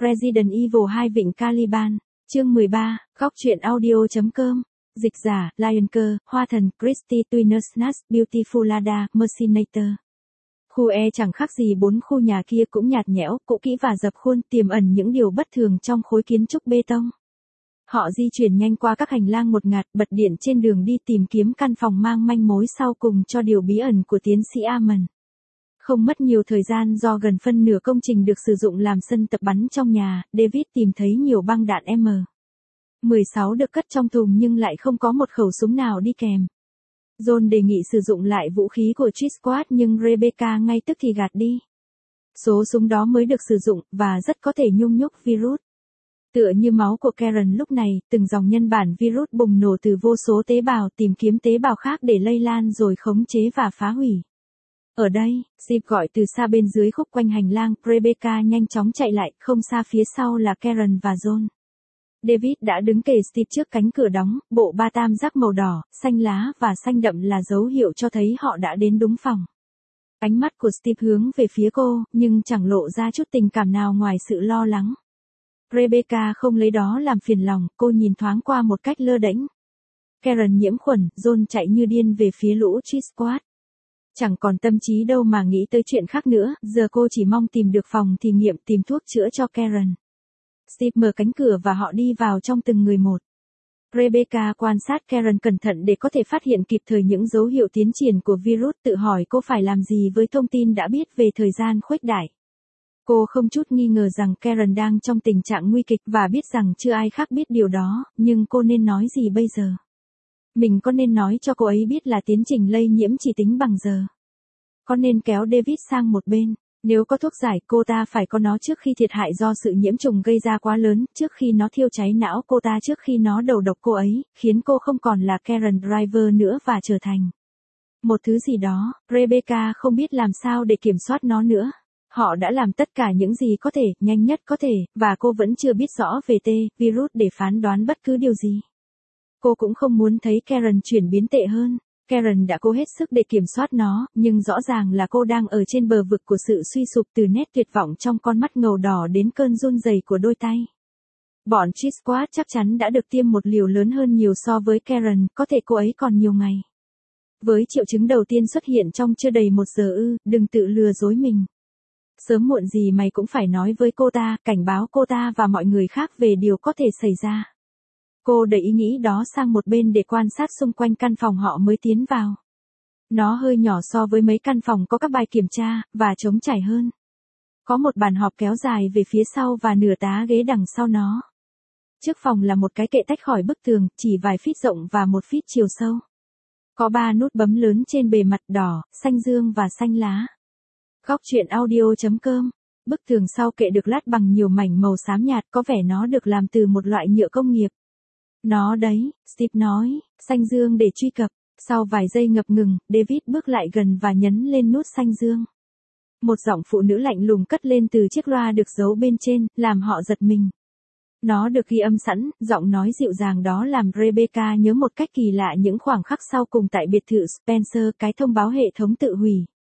Resident Evil 2 Vịnh Caliban, chương 13, góc truyện audio.com, dịch giả, Lionker, Hoa Thần, Christy Twinersnatch, Beautiful Lada, Mercinator. Khu E chẳng khác gì bốn khu nhà kia cũng nhạt nhẽo, cũ kỹ và dập khuôn, tiềm ẩn những điều bất thường trong khối kiến trúc bê tông. Họ di chuyển nhanh qua các hành lang ngột ngạt, bật điện trên đường đi tìm kiếm căn phòng mang manh mối sau cùng cho điều bí ẩn của tiến sĩ Armand. Không mất nhiều thời gian do gần phân nửa công trình được sử dụng làm sân tập bắn trong nhà, David tìm thấy nhiều băng đạn M16 được cất trong thùng nhưng lại không có một khẩu súng nào đi kèm. John đề nghị sử dụng lại vũ khí của Cheat Squad nhưng Rebecca ngay tức thì gạt đi. Số súng đó mới được sử dụng và rất có thể nhung nhúc virus. Tựa như máu của Karen lúc này, từng dòng nhân bản virus bùng nổ từ vô số tế bào tìm kiếm tế bào khác để lây lan rồi khống chế và phá hủy. Ở đây, Steve gọi từ xa bên dưới khúc quanh hành lang, Rebecca nhanh chóng chạy lại, không xa phía sau là Karen và John. David đã đứng kề Steve trước cánh cửa đóng, bộ ba tam giác màu đỏ, xanh lá và xanh đậm là dấu hiệu cho thấy họ đã đến đúng phòng. Ánh mắt của Steve hướng về phía cô, nhưng chẳng lộ ra chút tình cảm nào ngoài sự lo lắng. Rebecca không lấy đó làm phiền lòng, cô nhìn thoáng qua một cách lơ đễnh. Karen nhiễm khuẩn, John chạy như điên về phía lũ Cheat Squad. Chẳng còn tâm trí đâu mà nghĩ tới chuyện khác nữa, giờ cô chỉ mong tìm được phòng thí nghiệm tìm thuốc chữa cho Karen. Steve mở cánh cửa và họ đi vào trong từng người một. Rebecca quan sát Karen cẩn thận để có thể phát hiện kịp thời những dấu hiệu tiến triển của virus, tự hỏi cô phải làm gì với thông tin đã biết về thời gian khuếch đại. Cô không chút nghi ngờ rằng Karen đang trong tình trạng nguy kịch và biết rằng chưa ai khác biết điều đó, nhưng cô nên nói gì bây giờ? Mình có nên nói cho cô ấy biết là tiến trình lây nhiễm chỉ tính bằng giờ? Có nên kéo David sang một bên? Nếu có thuốc giải, cô ta phải có nó trước khi thiệt hại do sự nhiễm trùng gây ra quá lớn, trước khi nó thiêu cháy não cô ta, trước khi nó đầu độc cô ấy, khiến cô không còn là Karen Driver nữa và trở thành một thứ gì đó. Rebecca không biết làm sao để kiểm soát nó nữa. Họ đã làm tất cả những gì có thể, nhanh nhất có thể, và cô vẫn chưa biết rõ về virus để phán đoán bất cứ điều gì. Cô cũng không muốn thấy Karen chuyển biến tệ hơn. Karen đã cố hết sức để kiểm soát nó, nhưng rõ ràng là cô đang ở trên bờ vực của sự suy sụp, từ nét tuyệt vọng trong con mắt ngầu đỏ đến cơn run rẩy của đôi tay. Bọn Cheat Squad chắc chắn đã được tiêm một liều lớn hơn nhiều so với Karen, có thể cô ấy còn nhiều ngày. Với triệu chứng đầu tiên xuất hiện trong chưa đầy 1 giờ đừng tự lừa dối mình. Sớm muộn gì mày cũng phải nói với cô ta, cảnh báo cô ta và mọi người khác về điều có thể xảy ra. Cô đẩy ý nghĩ đó sang một bên để quan sát xung quanh căn phòng họ mới tiến vào. Nó hơi nhỏ so với mấy căn phòng có các bài kiểm tra, và trống trải hơn. Có một bàn họp kéo dài về phía sau và nửa tá ghế đằng sau nó. Trước phòng là một cái kệ tách khỏi bức tường, chỉ vài feet rộng và 1 feet chiều sâu. Có 3 nút bấm lớn trên bề mặt đỏ, xanh dương và xanh lá. Góc truyện audio.com. Bức tường sau kệ được lát bằng nhiều mảnh màu xám nhạt, có vẻ nó được làm từ một loại nhựa công nghiệp. Nó đấy, Steve nói, xanh dương để truy cập. Sau vài giây ngập ngừng, David bước lại gần và nhấn lên nút xanh dương. Một giọng phụ nữ lạnh lùng cất lên từ chiếc loa được giấu bên trên, làm họ giật mình. Nó được ghi âm sẵn, giọng nói dịu dàng đó làm Rebecca nhớ một cách kỳ lạ những khoảng khắc sau cùng tại biệt thự Spencer, cái thông báo hệ thống tự hủy.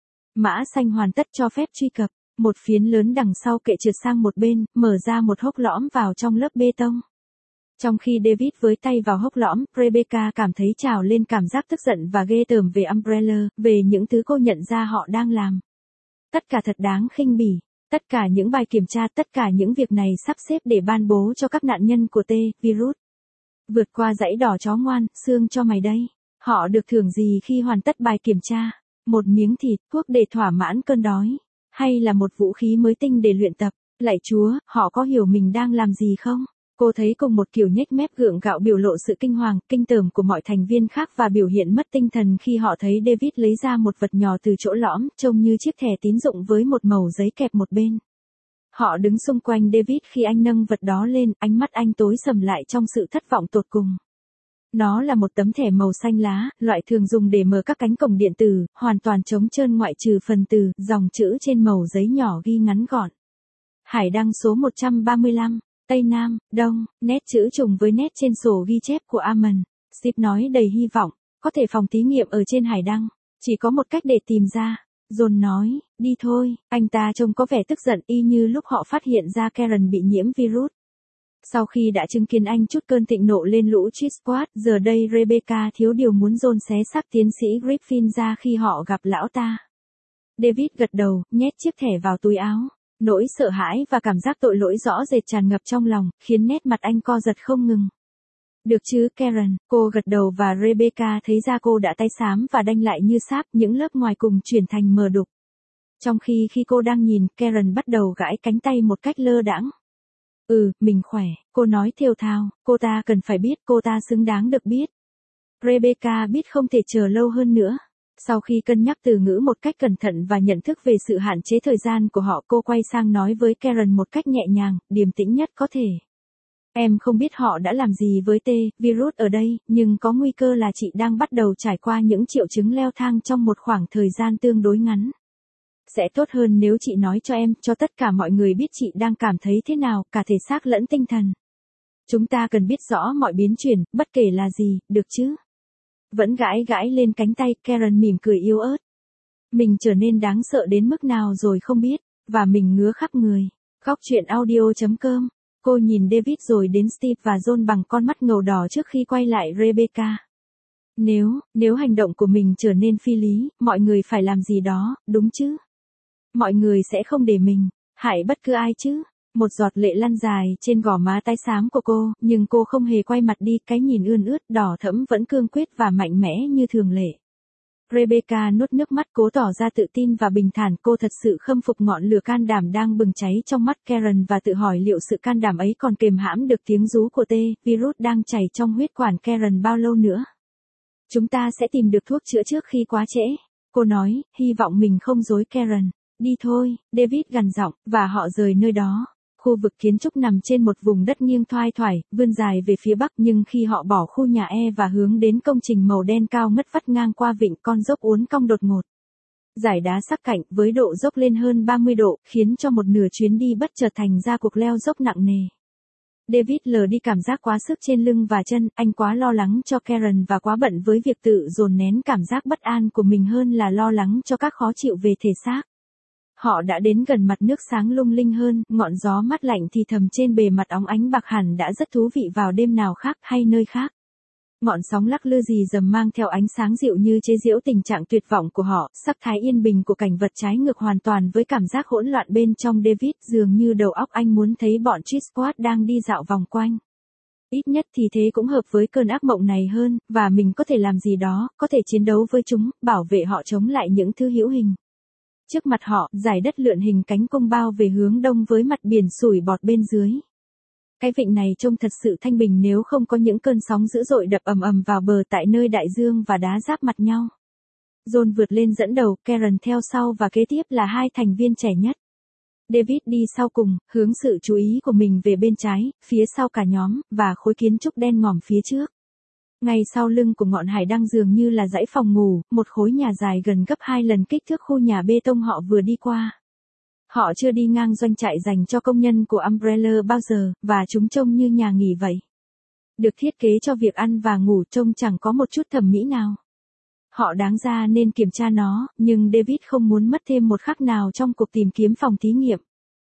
Mã xanh hoàn tất cho phép truy cập. Một phiến lớn đằng sau kệ trượt sang một bên, mở ra một hốc lõm vào trong lớp bê tông. Trong khi David với tay vào hốc lõm, Rebecca cảm thấy trào lên cảm giác tức giận và ghê tởm về Umbrella, về những thứ cô nhận ra họ đang làm. Tất cả thật đáng khinh bỉ. Tất cả những bài kiểm tra, tất cả những việc này sắp xếp để ban bố cho các nạn nhân của virus. Vượt qua dãy đỏ chó ngoan, xương cho mày đây. Họ được thưởng gì khi hoàn tất bài kiểm tra? Một miếng thịt, thuốc để thỏa mãn cơn đói? Hay là một vũ khí mới tinh để luyện tập? Lạy Chúa, họ có hiểu mình đang làm gì không? Cô thấy cùng một kiểu nhếch mép gượng gạo biểu lộ sự kinh hoàng, kinh tởm của mọi thành viên khác và biểu hiện mất tinh thần khi họ thấy David lấy ra một vật nhỏ từ chỗ lõm, trông như chiếc thẻ tín dụng với một mẩu giấy kẹp một bên. Họ đứng xung quanh David khi anh nâng vật đó lên, ánh mắt anh tối sầm lại trong sự thất vọng tột cùng. Nó là một tấm thẻ màu xanh lá, loại thường dùng để mở các cánh cổng điện tử, hoàn toàn trống trơn ngoại trừ phần từ, dòng chữ trên mẩu giấy nhỏ ghi ngắn gọn. Hải đăng số 135. Tây Nam, Đông, nét chữ trùng với nét trên sổ ghi chép của Armand. Steve nói đầy hy vọng, có thể phòng thí nghiệm ở trên hải đăng. Chỉ có một cách để tìm ra. John nói, đi thôi, anh ta trông có vẻ tức giận y như lúc họ phát hiện ra Karen bị nhiễm virus. Sau khi đã chứng kiến anh chút cơn thịnh nộ lên lũ Cheat Squad, giờ đây Rebecca thiếu điều muốn John xé xác tiến sĩ Griffin ra khi họ gặp lão ta. David gật đầu, nhét chiếc thẻ vào túi áo. Nỗi sợ hãi và cảm giác tội lỗi rõ rệt tràn ngập trong lòng, khiến nét mặt anh co giật không ngừng. Được chứ Karen, cô gật đầu và Rebecca thấy da cô đã tái xám và đanh lại như sáp, những lớp ngoài cùng chuyển thành mờ đục. Trong khi cô đang nhìn, Karen bắt đầu gãi cánh tay một cách lơ đãng. Mình khỏe, cô nói thều thào, cô ta cần phải biết, cô ta xứng đáng được biết. Rebecca biết không thể chờ lâu hơn nữa. Sau khi cân nhắc từ ngữ một cách cẩn thận và nhận thức về sự hạn chế thời gian của họ, cô quay sang nói với Karen một cách nhẹ nhàng, điềm tĩnh nhất có thể. Em không biết họ đã làm gì với virus ở đây, nhưng có nguy cơ là chị đang bắt đầu trải qua những triệu chứng leo thang trong một khoảng thời gian tương đối ngắn. Sẽ tốt hơn nếu chị nói cho em, cho tất cả mọi người biết chị đang cảm thấy thế nào, cả thể xác lẫn tinh thần. Chúng ta cần biết rõ mọi biến chuyển, bất kể là gì, được chứ? Vẫn gãi lên cánh tay, Karen mỉm cười yếu ớt. Mình trở nên đáng sợ đến mức nào rồi không biết, và mình ngứa khắp người. Góc truyện audio.com. Cô nhìn David rồi đến Steve và John bằng con mắt ngầu đỏ trước khi quay lại Rebecca. Nếu hành động của mình trở nên phi lý, mọi người phải làm gì đó, đúng chứ? Mọi người sẽ không để mình hại bất cứ ai chứ? Một giọt lệ lăn dài trên gò má tái xám của cô, nhưng cô không hề quay mặt đi, cái nhìn ươn ướt, đỏ thẫm vẫn cương quyết và mạnh mẽ như thường lệ. Rebecca nuốt nước mắt cố tỏ ra tự tin và bình thản, cô thật sự khâm phục ngọn lửa can đảm đang bừng cháy trong mắt Karen và tự hỏi liệu sự can đảm ấy còn kềm hãm được tiếng rú của virus đang chảy trong huyết quản Karen bao lâu nữa. Chúng ta sẽ tìm được thuốc chữa trước khi quá trễ, cô nói, hy vọng mình không dối Karen. Đi thôi, David gằn giọng, và họ rời nơi đó. Khu vực kiến trúc nằm trên một vùng đất nghiêng thoai thoải, vươn dài về phía bắc, nhưng khi họ bỏ khu nhà và hướng đến công trình màu đen cao ngất vắt ngang qua vịnh, con dốc uốn cong đột ngột. Dải đá sắc cạnh với độ dốc lên hơn 30 độ, khiến cho một nửa chuyến đi bất chợt thành ra cuộc leo dốc nặng nề. David lờ đi cảm giác quá sức trên lưng và chân, anh quá lo lắng cho Karen và quá bận với việc tự dồn nén cảm giác bất an của mình hơn là lo lắng cho các khó chịu về thể xác. Họ đã đến gần mặt nước sáng lung linh hơn, ngọn gió mát lạnh thì thầm trên bề mặt óng ánh bạc hẳn đã rất thú vị vào đêm nào khác hay nơi khác. Ngọn sóng lắc lư rì rầm mang theo ánh sáng dịu như chế giễu tình trạng tuyệt vọng của họ, sắc thái yên bình của cảnh vật trái ngược hoàn toàn với cảm giác hỗn loạn bên trong David, dường như đầu óc anh muốn thấy bọn Cheat Squad đang đi dạo vòng quanh. Ít nhất thì thế cũng hợp với cơn ác mộng này hơn, và mình có thể làm gì đó, có thể chiến đấu với chúng, bảo vệ họ chống lại những thứ hữu hình. Trước mặt họ, dải đất lượn hình cánh cung bao về hướng đông với mặt biển sủi bọt bên dưới. Cái vịnh này trông thật sự thanh bình nếu không có những cơn sóng dữ dội đập ầm ầm vào bờ tại nơi đại dương và đá giáp mặt nhau. John vượt lên dẫn đầu, Karen theo sau và kế tiếp là hai thành viên trẻ nhất. David đi sau cùng, hướng sự chú ý của mình về bên trái, phía sau cả nhóm, và khối kiến trúc đen ngòm phía trước. Ngay sau lưng của ngọn hải đăng dường như là dãy phòng ngủ, một khối nhà dài gần gấp 2 lần kích thước khu nhà bê tông họ vừa đi qua. Họ chưa đi ngang doanh trại dành cho công nhân của Umbrella bao giờ, và chúng trông như nhà nghỉ vậy. Được thiết kế cho việc ăn và ngủ, trông chẳng có một chút thẩm mỹ nào. Họ đáng ra nên kiểm tra nó, nhưng David không muốn mất thêm một khắc nào trong cuộc tìm kiếm phòng thí nghiệm.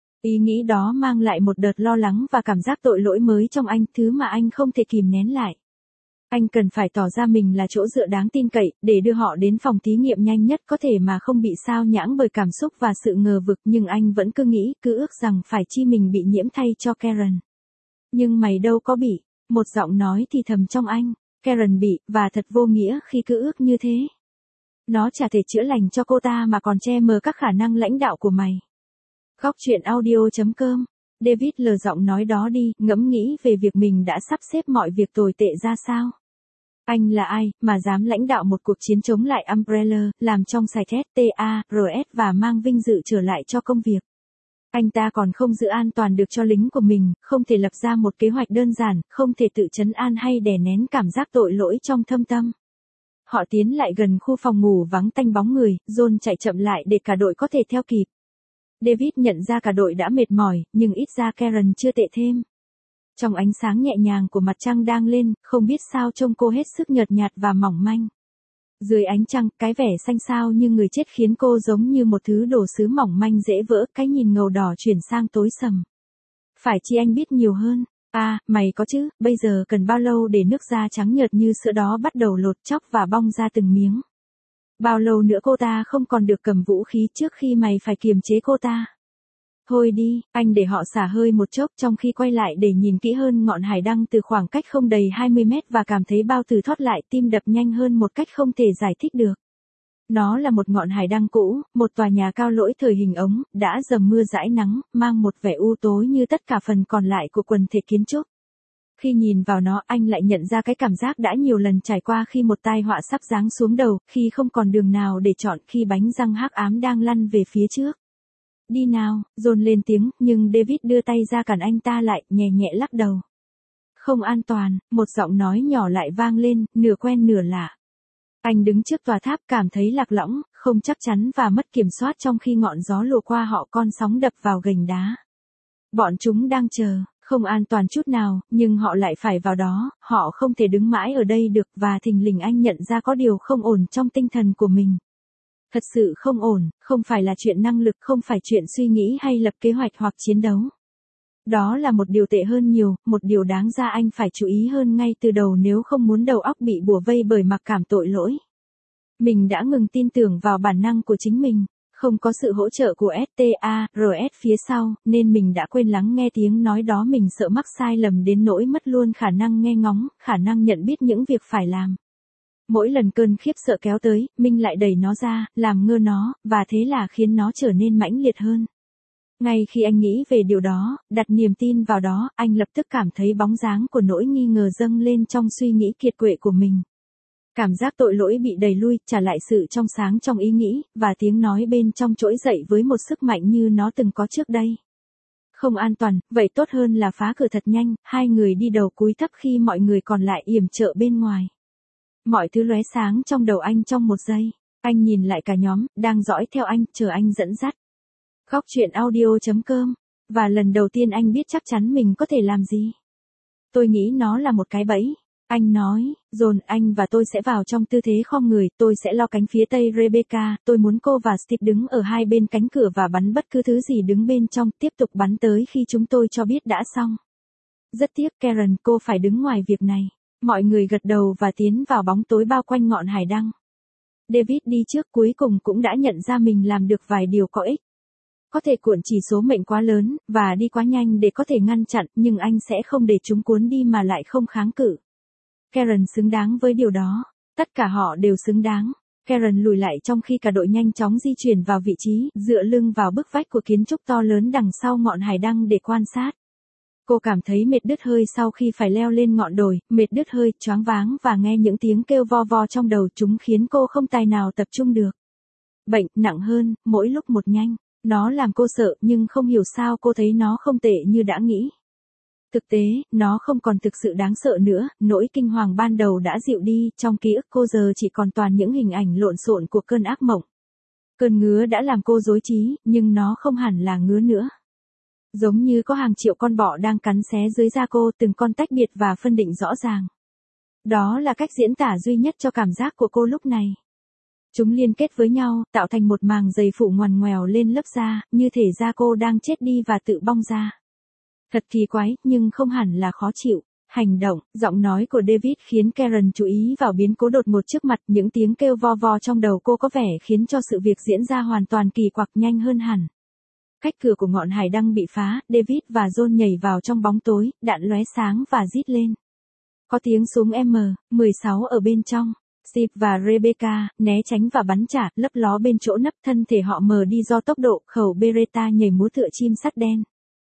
Ý nghĩ đó mang lại một đợt lo lắng và cảm giác tội lỗi mới trong anh, thứ mà anh không thể kìm nén lại. Anh cần phải tỏ ra mình là chỗ dựa đáng tin cậy, để đưa họ đến phòng thí nghiệm nhanh nhất có thể mà không bị sao nhãng bởi cảm xúc và sự ngờ vực, nhưng anh vẫn cứ ước rằng phải chi mình bị nhiễm thay cho Karen. Nhưng mày đâu có bị, một giọng nói thì thầm trong anh, Karen bị, và thật vô nghĩa khi cứ ước như thế. Nó chả thể chữa lành cho cô ta mà còn che mờ các khả năng lãnh đạo của mày. Góc truyện audio.com. David lờ giọng nói đó đi, ngẫm nghĩ về việc mình đã sắp xếp mọi việc tồi tệ ra sao. Anh là ai, mà dám lãnh đạo một cuộc chiến chống lại Umbrella, làm trong sạch TARS và mang vinh dự trở lại cho công việc. Anh ta còn không giữ an toàn được cho lính của mình, không thể lập ra một kế hoạch đơn giản, không thể tự trấn an hay đè nén cảm giác tội lỗi trong thâm tâm. Họ tiến lại gần khu phòng ngủ vắng tanh bóng người, John chạy chậm lại để cả đội có thể theo kịp. David nhận ra cả đội đã mệt mỏi, nhưng ít ra Karen chưa tệ thêm. Trong ánh sáng nhẹ nhàng của mặt trăng đang lên, không biết sao trông cô hết sức nhợt nhạt và mỏng manh. Dưới ánh trăng, cái vẻ xanh xao như người chết khiến cô giống như một thứ đồ sứ mỏng manh dễ vỡ, cái nhìn ngầu đỏ chuyển sang tối sầm. Phải chi anh biết nhiều hơn. À, mày có chứ, bây giờ cần bao lâu để nước da trắng nhợt như sữa đó bắt đầu lột chóc và bong ra từng miếng? Bao lâu nữa cô ta không còn được cầm vũ khí trước khi mày phải kiềm chế cô ta? Thôi đi, anh để họ xả hơi một chốc trong khi quay lại để nhìn kỹ hơn ngọn hải đăng từ khoảng cách không đầy 20 mét và cảm thấy bao tử thoát lại, tim đập nhanh hơn một cách không thể giải thích được. Nó là một ngọn hải đăng cũ, một tòa nhà cao lỗi thời hình ống, đã dầm mưa dãi nắng, mang một vẻ u tối như tất cả phần còn lại của quần thể kiến trúc. Khi nhìn vào nó, anh lại nhận ra cái cảm giác đã nhiều lần trải qua khi một tai họa sắp giáng xuống đầu, khi không còn đường nào để chọn, khi bánh răng hắc ám đang lăn về phía trước. Đi nào, John lên tiếng, nhưng David đưa tay ra cản anh ta lại, nhẹ nhẹ lắc đầu. Không an toàn, một giọng nói nhỏ lại vang lên, nửa quen nửa lạ. Anh đứng trước tòa tháp cảm thấy lạc lõng, không chắc chắn và mất kiểm soát trong khi ngọn gió lùa qua họ, con sóng đập vào gành đá. Bọn chúng đang chờ, không an toàn chút nào, nhưng họ lại phải vào đó, họ không thể đứng mãi ở đây được, và thình lình anh nhận ra có điều không ổn trong tinh thần của mình. Thật sự không ổn, không phải là chuyện năng lực, không phải chuyện suy nghĩ hay lập kế hoạch hoặc chiến đấu. Đó là một điều tệ hơn nhiều, một điều đáng ra anh phải chú ý hơn ngay từ đầu nếu không muốn đầu óc bị bủa vây bởi mặc cảm tội lỗi. Mình đã ngừng tin tưởng vào bản năng của chính mình, không có sự hỗ trợ của STARS phía sau, nên mình đã quên lắng nghe tiếng nói đó. Mình sợ mắc sai lầm đến nỗi mất luôn khả năng nghe ngóng, khả năng nhận biết những việc phải làm. Mỗi lần cơn khiếp sợ kéo tới, mình lại đẩy nó ra, làm ngơ nó, và thế là khiến nó trở nên mãnh liệt hơn. Ngay khi anh nghĩ về điều đó, đặt niềm tin vào đó, anh lập tức cảm thấy bóng dáng của nỗi nghi ngờ dâng lên trong suy nghĩ kiệt quệ của mình. Cảm giác tội lỗi bị đẩy lui, trả lại sự trong sáng trong ý nghĩ, và tiếng nói bên trong trỗi dậy với một sức mạnh như nó từng có trước đây. Không an toàn, vậy tốt hơn là phá cửa thật nhanh. Hai người đi đầu cúi thấp khi mọi người còn lại yểm trợ bên ngoài. Mọi thứ lóe sáng trong đầu anh trong một giây. Anh nhìn lại cả nhóm, đang dõi theo anh, chờ anh dẫn dắt. Góc truyện audio.com. Và lần đầu tiên anh biết chắc chắn mình có thể làm gì. Tôi nghĩ nó là một cái bẫy. Anh nói, John, anh và tôi sẽ vào trong tư thế khom người, tôi sẽ lo cánh phía tây Rebecca, tôi muốn cô và Steve đứng ở hai bên cánh cửa và bắn bất cứ thứ gì đứng bên trong, tiếp tục bắn tới khi chúng tôi cho biết đã xong. Rất tiếc Karen, cô phải đứng ngoài việc này. Mọi người gật đầu và tiến vào bóng tối bao quanh ngọn hải đăng. David đi trước cuối cùng cũng đã nhận ra mình làm được vài điều có ích. Có thể cuộn chỉ số mệnh quá lớn, và đi quá nhanh để có thể ngăn chặn, nhưng anh sẽ không để chúng cuốn đi mà lại không kháng cự. Karen xứng đáng với điều đó. Tất cả họ đều xứng đáng. Karen lùi lại trong khi cả đội nhanh chóng di chuyển vào vị trí, dựa lưng vào bức vách của kiến trúc to lớn đằng sau ngọn hải đăng để quan sát. Cô cảm thấy mệt đứt hơi sau khi phải leo lên ngọn đồi, mệt đứt hơi, choáng váng và nghe những tiếng kêu vo vo trong đầu, chúng khiến cô không tài nào tập trung được. Bệnh nặng hơn, mỗi lúc một nhanh. Nó làm cô sợ, nhưng không hiểu sao cô thấy nó không tệ như đã nghĩ. Thực tế, nó không còn thực sự đáng sợ nữa, nỗi kinh hoàng ban đầu đã dịu đi, trong ký ức cô giờ chỉ còn toàn những hình ảnh lộn xộn của cơn ác mộng. Cơn ngứa đã làm cô rối trí, nhưng nó không hẳn là ngứa nữa. Giống như có hàng triệu con bọ đang cắn xé dưới da cô, từng con tách biệt và phân định rõ ràng. Đó là cách diễn tả duy nhất cho cảm giác của cô lúc này. Chúng liên kết với nhau, tạo thành một màng dày phủ ngoằn ngoèo lên lớp da, như thể da cô đang chết đi và tự bong ra. Thật kỳ quái, nhưng không hẳn là khó chịu. Hành động, giọng nói của David khiến Karen chú ý vào biến cố đột ngột trước mặt, những tiếng kêu vo vo trong đầu cô có vẻ khiến cho sự việc diễn ra hoàn toàn kỳ quặc nhanh hơn hẳn. Cách cửa của ngọn hải đăng bị phá, David và John nhảy vào trong bóng tối, đạn lóe sáng và rít lên. Có tiếng súng M16 ở bên trong. Steve và Rebecca né tránh và bắn trả, lấp ló bên chỗ nấp, thân thể họ mờ đi do tốc độ, khẩu Beretta nhảy múa tựa chim sắt đen.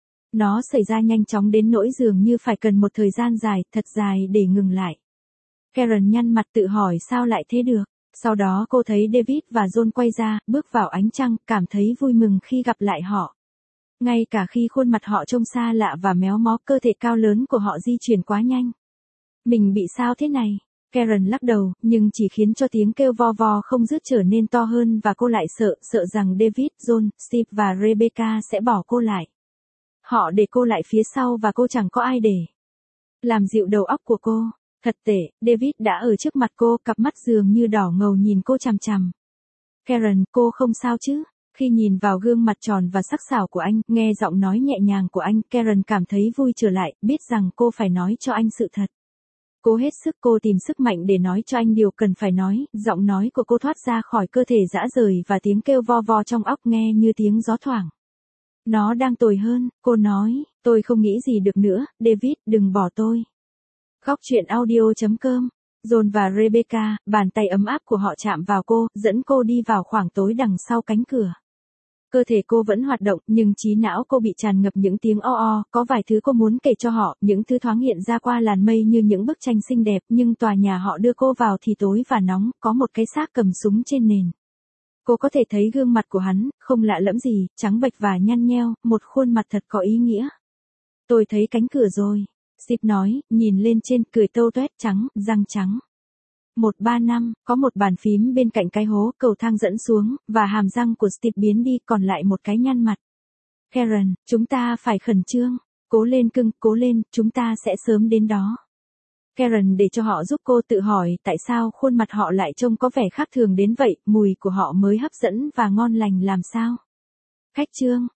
Nó xảy ra nhanh chóng đến nỗi dường như phải cần một thời gian dài, thật dài để ngừng lại. Karen nhăn mặt tự hỏi sao lại thế được. Sau đó cô thấy David và John quay ra, bước vào ánh trăng, cảm thấy vui mừng khi gặp lại họ. Ngay cả khi khuôn mặt họ trông xa lạ và méo mó, cơ thể cao lớn của họ di chuyển quá nhanh. Mình bị sao thế này? Karen lắc đầu, nhưng chỉ khiến cho tiếng kêu vo vo không dứt trở nên to hơn và cô lại sợ rằng David, John, Steve và Rebecca sẽ bỏ cô lại. Họ để cô lại phía sau và cô chẳng có ai để làm dịu đầu óc của cô. Thật tệ, David đã ở trước mặt cô, cặp mắt dường như đỏ ngầu nhìn cô chằm chằm. Karen, cô không sao chứ? Khi nhìn vào gương mặt tròn và sắc sảo của anh, nghe giọng nói nhẹ nhàng của anh, Karen cảm thấy vui trở lại, biết rằng cô phải nói cho anh sự thật. Cô hết sức, cô tìm sức mạnh để nói cho anh điều cần phải nói, giọng nói của cô thoát ra khỏi cơ thể rã rời và tiếng kêu vo vo trong óc nghe như tiếng gió thoảng. Nó đang tồi hơn, cô nói, tôi không nghĩ gì được nữa, David, đừng bỏ tôi. Góc truyện audio.com. John và Rebecca, bàn tay ấm áp của họ chạm vào cô, dẫn cô đi vào khoảng tối đằng sau cánh cửa. Cơ thể cô vẫn hoạt động, nhưng trí não cô bị tràn ngập những tiếng o, có vài thứ cô muốn kể cho họ, những thứ thoáng hiện ra qua làn mây như những bức tranh xinh đẹp, nhưng tòa nhà họ đưa cô vào thì tối và nóng, có một cái xác cầm súng trên nền. Cô có thể thấy gương mặt của hắn, không lạ lẫm gì, trắng bệch và nhăn nheo, một khuôn mặt thật có ý nghĩa. Tôi thấy cánh cửa rồi. Steve nói, nhìn lên trên, cười tâu toét, trắng, răng trắng. 135, có một bàn phím bên cạnh cái hố, cầu thang dẫn xuống, và hàm răng của Steve biến đi, còn lại một cái nhăn mặt. Karen, chúng ta phải khẩn trương. Cố lên cưng, cố lên, chúng ta sẽ sớm đến đó. Karen để cho họ giúp cô tự hỏi tại sao khuôn mặt họ lại trông có vẻ khác thường đến vậy, mùi của họ mới hấp dẫn và ngon lành làm sao. Khách trương,